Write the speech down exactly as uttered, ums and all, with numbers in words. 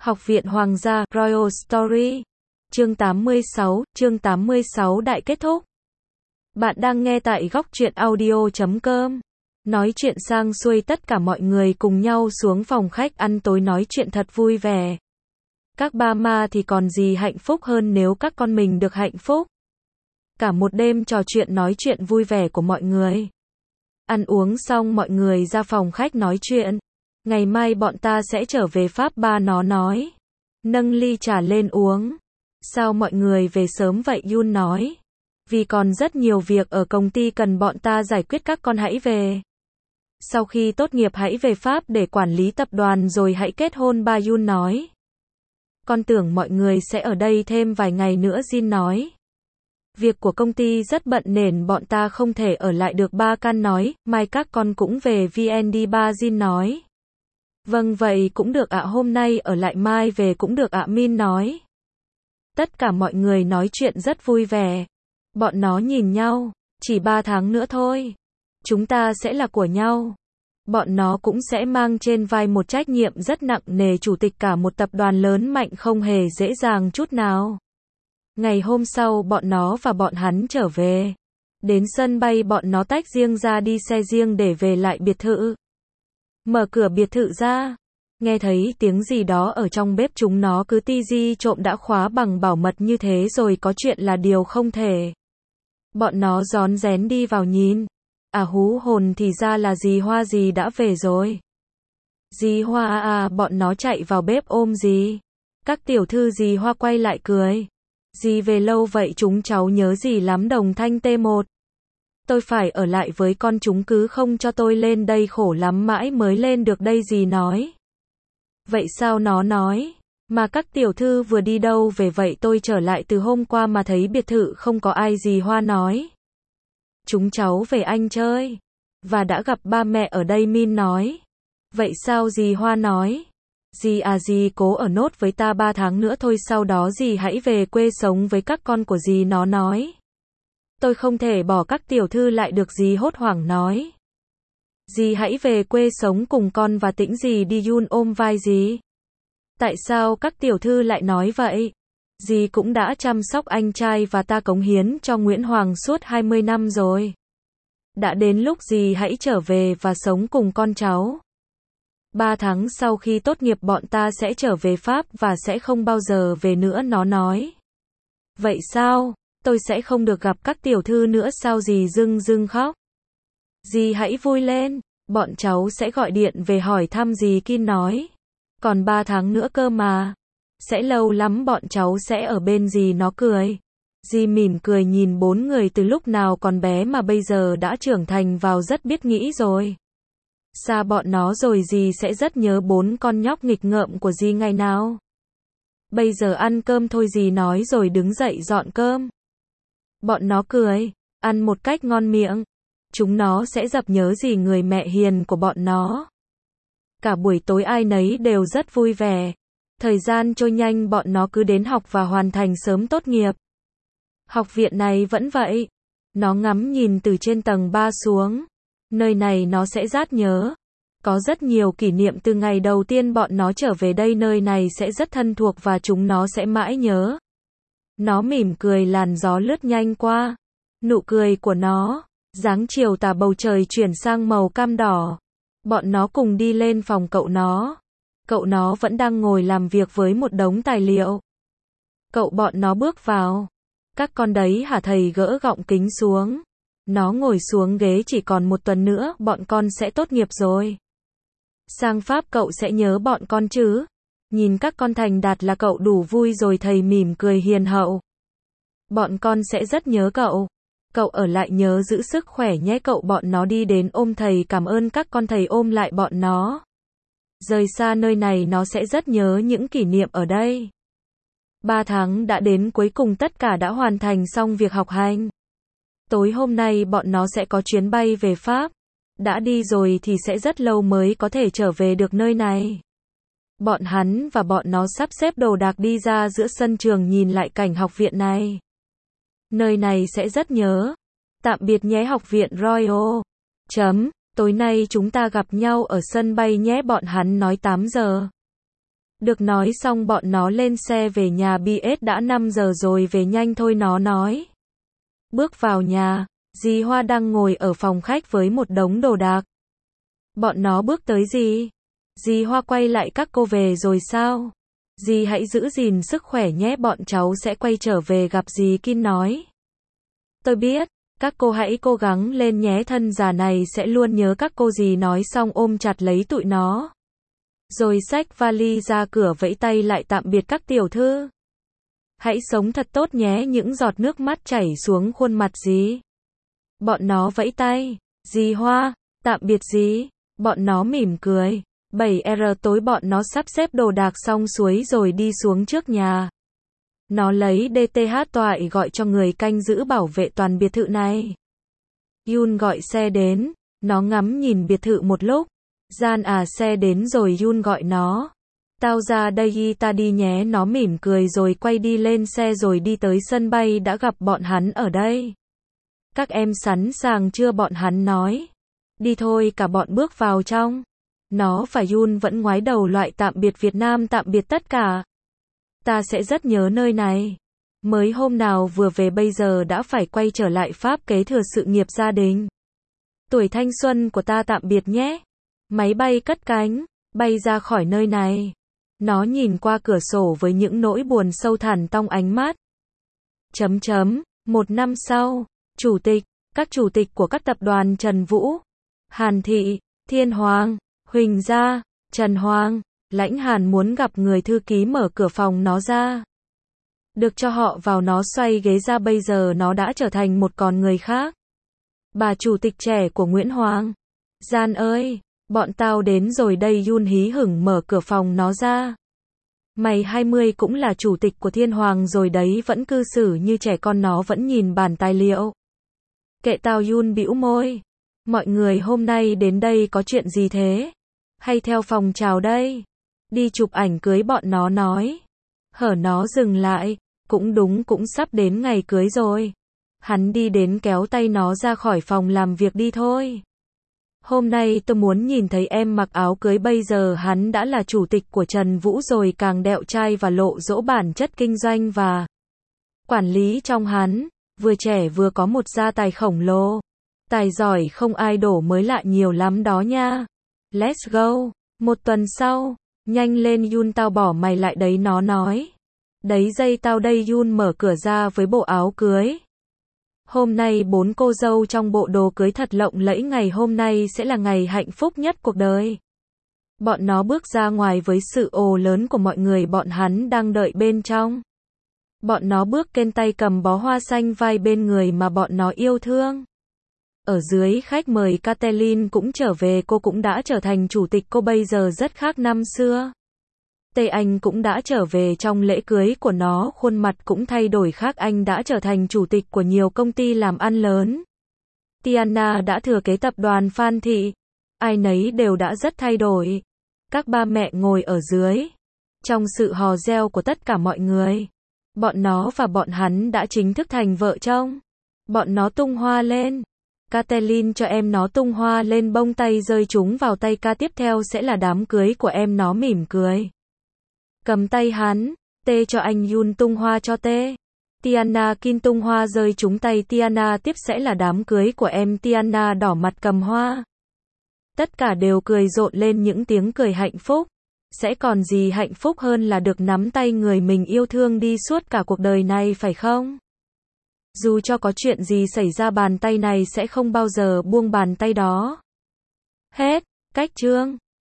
Học viện Hoàng gia, Royal Story. Chương tám mươi sáu, chương tám mươi sáu đại kết thúc. Bạn đang nghe tại góc truyện audio chấm com. Nói chuyện sang xuôi tất cả mọi người cùng nhau xuống phòng khách ăn tối nói chuyện thật vui vẻ. Các ba ma thì còn gì hạnh phúc hơn nếu các con mình được hạnh phúc. Cả một đêm trò chuyện nói chuyện vui vẻ của mọi người. Ăn uống xong mọi người ra phòng khách nói chuyện. Ngày mai bọn ta sẽ trở về Pháp, ba nó nói. Nâng ly trà lên uống. Sao mọi người về sớm vậy, Yun nói. Vì còn rất nhiều việc ở công ty cần bọn ta giải quyết, các con hãy về. Sau khi tốt nghiệp hãy về Pháp để quản lý tập đoàn rồi hãy kết hôn, ba Yun nói. Con tưởng mọi người sẽ ở đây thêm vài ngày nữa, Jin nói. Việc của công ty rất bận nên bọn ta không thể ở lại được, ba Can nói. Mai các con cũng về vê en đi, ba Jin nói. Vâng vậy cũng được ạ, hôm nay ở lại mai về cũng được ạ, Min nói. Tất cả mọi người nói chuyện rất vui vẻ. Bọn nó nhìn nhau, chỉ ba tháng nữa thôi. Chúng ta sẽ là của nhau. Bọn nó cũng sẽ mang trên vai một trách nhiệm rất nặng nề, chủ tịch cả một tập đoàn lớn mạnh không hề dễ dàng chút nào. Ngày hôm sau bọn nó và bọn hắn trở về. Đến sân bay bọn nó tách riêng ra đi xe riêng để về lại biệt thự. Mở cửa biệt thự ra, nghe thấy tiếng gì đó ở trong bếp, chúng nó cứ ti di trộm đã khóa bằng bảo mật như thế rồi, có chuyện là điều không thể. Bọn nó rón rén đi vào nhìn. À hú hồn, thì ra là dì Hoa, dì đã về rồi. Dì Hoa à, à bọn nó chạy vào bếp ôm dì. Các tiểu thư, dì Hoa quay lại cười. Dì về lâu vậy, chúng cháu nhớ dì lắm, Đồng Thanh T một. Tôi phải ở lại với con, chúng cứ không cho tôi lên đây, khổ lắm mãi mới lên được đây, dì nói. Vậy sao, nó nói. Mà các tiểu thư vừa đi đâu về vậy, tôi trở lại từ hôm qua mà thấy biệt thự không có ai, dì Hoa nói. Chúng cháu về Anh chơi. Và đã gặp ba mẹ ở đây, Min nói. Vậy sao, dì Hoa nói. Dì à, dì cố ở nốt với ta ba tháng nữa thôi, sau đó dì hãy về quê sống với các con của dì, nó nói. Tôi không thể bỏ các tiểu thư lại được, dì hốt hoảng nói. Dì hãy về quê sống cùng con và Tĩnh, dì đi, Yun ôm vai dì. Tại sao các tiểu thư lại nói vậy? Dì cũng đã chăm sóc anh trai và ta cống hiến cho Nguyễn Hoàng suốt hai mươi năm rồi. Đã đến lúc dì hãy trở về và sống cùng con cháu. Ba tháng sau khi tốt nghiệp bọn ta sẽ trở về Pháp và sẽ không bao giờ về nữa, nó nói. Vậy sao? Tôi sẽ không được gặp các tiểu thư nữa sao, dì rưng rưng khóc. Dì hãy vui lên, bọn cháu sẽ gọi điện về hỏi thăm, dì Kin nói. Còn ba tháng nữa cơ mà. Sẽ lâu lắm bọn cháu sẽ ở bên dì, nó cười. Dì mỉm cười nhìn bốn người từ lúc nào còn bé mà bây giờ đã trưởng thành vào, rất biết nghĩ rồi. Xa bọn nó rồi, dì sẽ rất nhớ bốn con nhóc nghịch ngợm của dì ngày nào. Bây giờ ăn cơm thôi, dì nói rồi đứng dậy dọn cơm. Bọn nó cười, ăn một cách ngon miệng. Chúng nó sẽ dập nhớ dì, người mẹ hiền của bọn nó. Cả buổi tối ai nấy đều rất vui vẻ. Thời gian trôi nhanh, bọn nó cứ đến học và hoàn thành sớm tốt nghiệp. Học viện này vẫn vậy. Nó ngắm nhìn từ trên tầng ba xuống. Nơi này nó sẽ rất nhớ. Có rất nhiều kỷ niệm từ ngày đầu tiên bọn nó trở về đây, nơi này sẽ rất thân thuộc và chúng nó sẽ mãi nhớ. Nó mỉm cười, làn gió lướt nhanh qua. Nụ cười của nó, dáng chiều tà, bầu trời chuyển sang màu cam đỏ. Bọn nó cùng đi lên phòng cậu nó. Cậu nó vẫn đang ngồi làm việc với một đống tài liệu. Cậu bọn nó bước vào. Các con đấy hả, thầy gỡ gọng kính xuống. Nó ngồi xuống ghế, chỉ còn một tuần nữa bọn con sẽ tốt nghiệp rồi. Sang Pháp cậu sẽ nhớ bọn con chứ? Nhìn các con thành đạt là cậu đủ vui rồi, thầy mỉm cười hiền hậu. Bọn con sẽ rất nhớ cậu. Cậu ở lại nhớ giữ sức khỏe nhé, cậu bọn nó đi đến ôm thầy, cảm ơn các con, thầy ôm lại bọn nó. Rời xa nơi này nó sẽ rất nhớ những kỷ niệm ở đây. Ba tháng đã đến, cuối cùng tất cả đã hoàn thành xong việc học hành. Tối hôm nay bọn nó sẽ có chuyến bay về Pháp. Đã đi rồi thì sẽ rất lâu mới có thể trở về được nơi này. Bọn hắn và bọn nó sắp xếp đồ đạc đi ra giữa sân trường nhìn lại cảnh học viện này. Nơi này sẽ rất nhớ. Tạm biệt nhé học viện Royal. Chấm. Tối nay chúng ta gặp nhau ở sân bay nhé, bọn hắn nói tám giờ. Được nói xong bọn nó lên xe về nhà. bê ét đã năm giờ rồi, về nhanh thôi nó nói. Bước vào nhà, dì Hoa đang ngồi ở phòng khách với một đống đồ đạc. Bọn nó bước tới gì? Dì Hoa quay lại, các cô về rồi sao? Dì hãy giữ gìn sức khỏe nhé, bọn cháu sẽ quay trở về gặp dì Kim nói. Tôi biết, các cô hãy cố gắng lên nhé, thân già này sẽ luôn nhớ các cô, dì nói xong ôm chặt lấy tụi nó. Rồi xách vali ra cửa vẫy tay lại, tạm biệt các tiểu thư. Hãy sống thật tốt nhé, những giọt nước mắt chảy xuống khuôn mặt dì. Bọn nó vẫy tay, dì Hoa, tạm biệt dì. Bọn nó mỉm cười. bảy giờ tối bọn nó sắp xếp đồ đạc xong xuôi rồi đi xuống trước nhà. Nó lấy đê tê hát toại gọi cho người canh giữ bảo vệ toàn biệt thự này. Yun gọi xe đến, nó ngắm nhìn biệt thự một lúc. Gian à, xe đến rồi, Yun gọi nó. Tao ra đây ta đi nhé, nó mỉm cười rồi quay đi lên xe rồi đi tới sân bay, đã gặp bọn hắn ở đây. Các em sẵn sàng chưa, bọn hắn nói. Đi thôi, cả bọn bước vào trong. Nó và Yun vẫn ngoái đầu loại tạm biệt Việt Nam, tạm biệt tất cả. Ta sẽ rất nhớ nơi này. Mới hôm nào vừa về bây giờ đã phải quay trở lại Pháp kế thừa sự nghiệp gia đình. Tuổi thanh xuân của ta tạm biệt nhé. Máy bay cất cánh, bay ra khỏi nơi này. Nó nhìn qua cửa sổ với những nỗi buồn sâu thẳm trong ánh mắt. Chấm chấm, một năm sau, chủ tịch, các chủ tịch của các tập đoàn Trần Vũ, Hàn Thị, Thiên Hoàng, Huỳnh Gia, Trần Hoàng, Lãnh Hàn muốn gặp người thư ký, mở cửa phòng nó ra. Được cho họ vào, nó xoay ghế ra, bây giờ nó đã trở thành một con người khác. Bà chủ tịch trẻ của Nguyễn Hoàng. Gian ơi, bọn tao đến rồi đây, Yun hí hửng mở cửa phòng nó ra. Mày hai mươi cũng là chủ tịch của Thiên Hoàng rồi đấy, vẫn cư xử như trẻ con, nó vẫn nhìn bản tài liệu. Kệ tao, Yun bĩu môi. Mọi người hôm nay đến đây có chuyện gì thế? Hay theo phòng chào đây? Đi chụp ảnh cưới, bọn nó nói. Hở nó dừng lại, cũng đúng, cũng sắp đến ngày cưới rồi. Hắn đi đến kéo tay nó ra khỏi phòng làm việc, đi thôi. Hôm nay tôi muốn nhìn thấy em mặc áo cưới, bây giờ hắn đã là chủ tịch của Trần Vũ rồi, càng đẹo trai và lộ dỗ bản chất kinh doanh và quản lý trong hắn. Vừa trẻ vừa có một gia tài khổng lồ. Tài giỏi không ai đổ mới lạ nhiều lắm đó nha. Let's go. Một tuần sau, nhanh lên Yun, tao bỏ mày lại đấy, nó nói. Đấy dây tao đây, Yun mở cửa ra với bộ áo cưới. Hôm nay bốn cô dâu trong bộ đồ cưới thật lộng lẫy, ngày hôm nay sẽ là ngày hạnh phúc nhất cuộc đời. Bọn nó bước ra ngoài với sự ồ lớn của mọi người, bọn hắn đang đợi bên trong. Bọn nó bước kênh tay cầm bó hoa xanh vai bên người mà bọn nó yêu thương. Ở dưới khách mời Kathleen cũng trở về, cô cũng đã trở thành chủ tịch, cô bây giờ rất khác năm xưa. Tê Anh cũng đã trở về trong lễ cưới của nó, khuôn mặt cũng thay đổi khác, anh đã trở thành chủ tịch của nhiều công ty làm ăn lớn. Tiana đã thừa kế tập đoàn Phan Thị. Ai nấy đều đã rất thay đổi. Các ba mẹ ngồi ở dưới. Trong sự hò reo của tất cả mọi người, bọn nó và bọn hắn đã chính thức thành vợ chồng. Bọn nó tung hoa lên. Kathleen cho em nó tung hoa lên, bông tay rơi chúng vào tay ca, tiếp theo sẽ là đám cưới của em, nó mỉm cười. Cầm tay hắn, Tê cho anh, Yun tung hoa cho Tê. Tiana Kim tung hoa rơi trúng tay Tiana, tiếp sẽ là đám cưới của em, Tiana đỏ mặt cầm hoa. Tất cả đều cười rộn lên những tiếng cười hạnh phúc. Sẽ còn gì hạnh phúc hơn là được nắm tay người mình yêu thương đi suốt cả cuộc đời này, phải không? Dù cho có chuyện gì xảy ra, bàn tay này sẽ không bao giờ buông bàn tay đó. Hết, cách chương.